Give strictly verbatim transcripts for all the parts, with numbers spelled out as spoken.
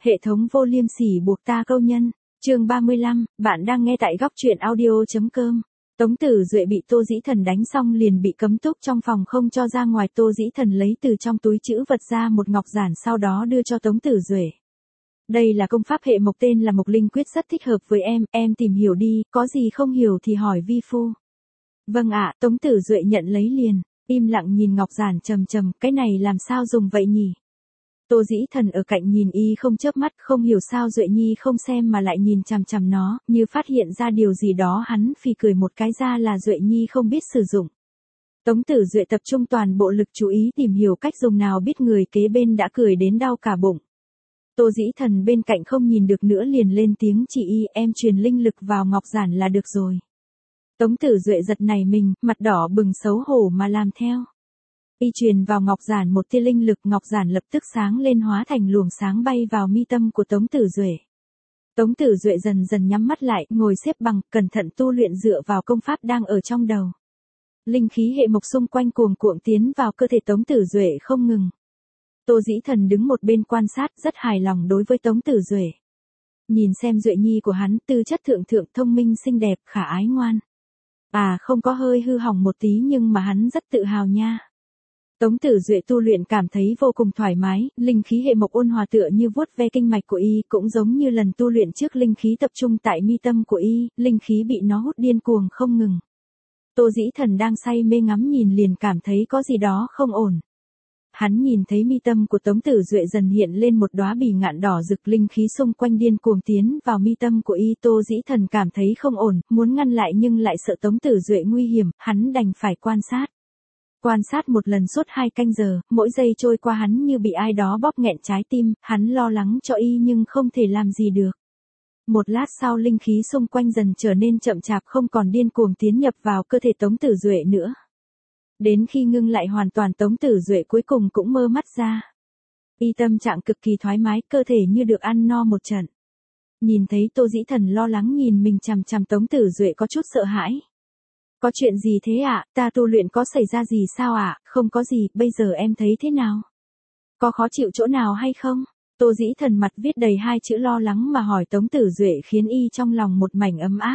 Hệ thống vô liêm sỉ buộc ta câu nhân. Chương ba mươi lăm, bạn đang nghe tại góc truyện audio.com. Tống Tử Duệ bị Tô Dĩ Thần đánh xong liền bị cấm túc trong phòng không cho ra ngoài. Tô Dĩ Thần lấy từ trong túi trữ vật ra một ngọc giản sau đó đưa cho Tống Tử Duệ. Đây là công pháp hệ mộc tên là Mộc Linh Quyết, rất thích hợp với em, em tìm hiểu đi, có gì không hiểu thì hỏi vi phu. Vâng ạ, Tống Tử Duệ nhận lấy liền, im lặng nhìn ngọc giản trầm trầm, cái này làm sao dùng vậy nhỉ? Tô Dĩ Thần ở cạnh nhìn y không chớp mắt, không hiểu sao Duệ Nhi không xem mà lại nhìn chằm chằm nó, như phát hiện ra điều gì đó, hắn phì cười một cái ra là Duệ Nhi không biết sử dụng. Tống Tử Duệ tập trung toàn bộ lực chú ý tìm hiểu cách dùng nào biết người kế bên đã cười đến đau cả bụng. Tô Dĩ Thần bên cạnh không nhìn được nữa liền lên tiếng chỉ y, em truyền linh lực vào ngọc giản là được rồi. Tống Tử Duệ giật nảy mình, mặt đỏ bừng xấu hổ mà làm theo. Y truyền vào ngọc giản một tia linh lực, ngọc giản lập tức sáng lên hóa thành luồng sáng bay vào mi tâm của Tống Tử Duệ. Tống Tử Duệ dần dần nhắm mắt lại, ngồi xếp bằng, cẩn thận tu luyện dựa vào công pháp đang ở trong đầu. Linh khí hệ mộc xung quanh cuồng cuộn tiến vào cơ thể Tống Tử Duệ không ngừng. Tô Dĩ Thần đứng một bên quan sát, rất hài lòng đối với Tống Tử Duệ. Nhìn xem Duệ Nhi của hắn, tư chất thượng thượng, thông minh xinh đẹp, khả ái ngoan. À, không có hơi hư hỏng một tí nhưng mà hắn rất tự hào nha. Tống Tử Duệ tu luyện cảm thấy vô cùng thoải mái, linh khí hệ mộc ôn hòa tựa như vuốt ve kinh mạch của y, cũng giống như lần tu luyện trước linh khí tập trung tại mi tâm của y, linh khí bị nó hút điên cuồng không ngừng. Tô Dĩ Thần đang say mê ngắm nhìn liền cảm thấy có gì đó không ổn. Hắn nhìn thấy mi tâm của Tống Tử Duệ dần hiện lên một đóa bì ngạn đỏ rực, linh khí xung quanh điên cuồng tiến vào mi tâm của y. Tô Dĩ Thần cảm thấy không ổn, muốn ngăn lại nhưng lại sợ Tống Tử Duệ nguy hiểm, hắn đành phải quan sát. Quan sát một lần suốt hai canh giờ, mỗi giây trôi qua hắn như bị ai đó bóp nghẹn trái tim, hắn lo lắng cho y nhưng không thể làm gì được. Một lát sau linh khí xung quanh dần trở nên chậm chạp, không còn điên cuồng tiến nhập vào cơ thể Tống Tử Duệ nữa. Đến khi ngưng lại hoàn toàn, Tống Tử Duệ cuối cùng cũng mơ mắt ra. Y tâm trạng cực kỳ thoải mái, cơ thể như được ăn no một trận. Nhìn thấy Tô Dĩ Thần lo lắng nhìn mình chằm chằm, Tống Tử Duệ có chút sợ hãi. Có chuyện gì thế ạ, à? Ta tu luyện có xảy ra gì sao ạ? À? Không có gì, bây giờ em thấy thế nào? Có khó chịu chỗ nào hay không? Tô Dĩ Thần mặt viết đầy hai chữ lo lắng mà hỏi Tống Tử Duệ, khiến y trong lòng một mảnh ấm áp.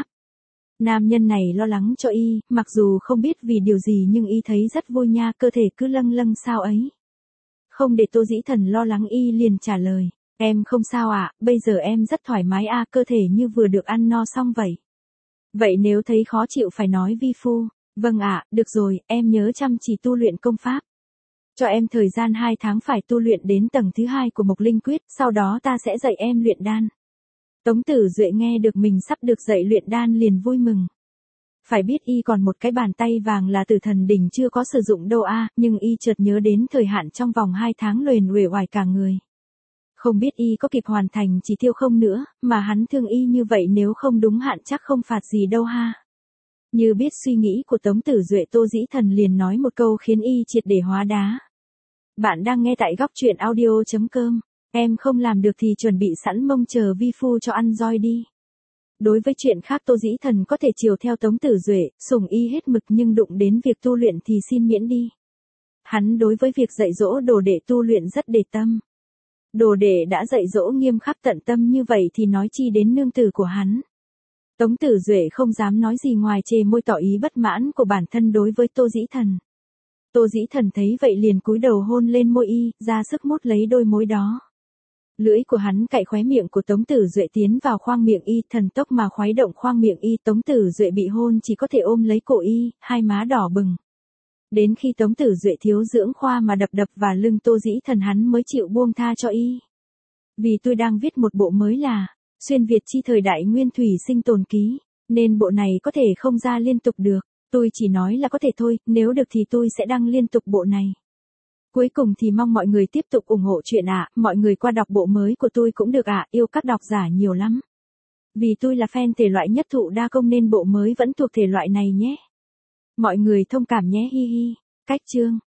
Nam nhân này lo lắng cho y, mặc dù không biết vì điều gì nhưng y thấy rất vui nha, cơ thể cứ lâng lâng sao ấy. Không để Tô Dĩ Thần lo lắng, y liền trả lời, em không sao ạ, à, bây giờ em rất thoải mái a, à, cơ thể như vừa được ăn no xong vậy. Vậy nếu thấy khó chịu phải nói vi phu. Vâng ạ, à, được rồi, em nhớ chăm chỉ tu luyện công pháp. Cho em thời gian hai tháng phải tu luyện đến tầng thứ hai của Mộc Linh Quyết, sau đó ta sẽ dạy em luyện đan. Tống Tử Duệ nghe được mình sắp được dạy luyện đan liền vui mừng. Phải biết y còn một cái bàn tay vàng là Tử Thần đỉnh chưa có sử dụng đâu a, à, nhưng y chợt nhớ đến thời hạn trong vòng hai tháng liền uể oải cả người. Không biết y có kịp hoàn thành chỉ tiêu không nữa, mà hắn thương y như vậy nếu không đúng hạn chắc không phạt gì đâu ha. Như biết suy nghĩ của Tống Tử Duệ, Tô Dĩ Thần liền nói một câu khiến y triệt để hóa đá. Bạn đang nghe tại góc truyện audio.com. Em không làm được thì chuẩn bị sẵn mông chờ vi phu cho ăn roi đi. Đối với chuyện khác Tô Dĩ Thần có thể chiều theo Tống Tử Duệ, sủng y hết mực, nhưng đụng đến việc tu luyện thì xin miễn đi. Hắn đối với việc dạy dỗ đồ đệ tu luyện rất để tâm. Đồ đệ đã dạy dỗ nghiêm khắc tận tâm như vậy thì nói chi đến nương tử của hắn. Tống Tử Duệ không dám nói gì ngoài chề môi tỏ ý bất mãn của bản thân đối với Tô Dĩ Thần. Tô Dĩ Thần thấy vậy liền cúi đầu hôn lên môi y, ra sức mút lấy đôi môi đó. Lưỡi của hắn cạy khóe miệng của Tống Tử Duệ tiến vào khoang miệng y, thần tốc mà khuấy động khoang miệng y. Tống Tử Duệ bị hôn chỉ có thể ôm lấy cổ y, hai má đỏ bừng. Đến khi Tống Tử Duệ thiếu dưỡng khoa mà đập đập vào lưng Tô Dĩ Thần hắn mới chịu buông tha cho y. Vì tôi đang viết một bộ mới là Xuyên Việt chi thời đại nguyên thủy sinh tồn ký, nên bộ này có thể không ra liên tục được. Tôi chỉ nói là có thể thôi, nếu được thì tôi sẽ đăng liên tục bộ này. Cuối cùng thì mong mọi người tiếp tục ủng hộ chuyện ạ, à. Mọi người qua đọc bộ mới của tôi cũng được ạ, à. Yêu các độc giả nhiều lắm. Vì tôi là fan thể loại nhất thụ đa công nên bộ mới vẫn thuộc thể loại này nhé. Mọi người thông cảm nhé, hi hi. Cách chương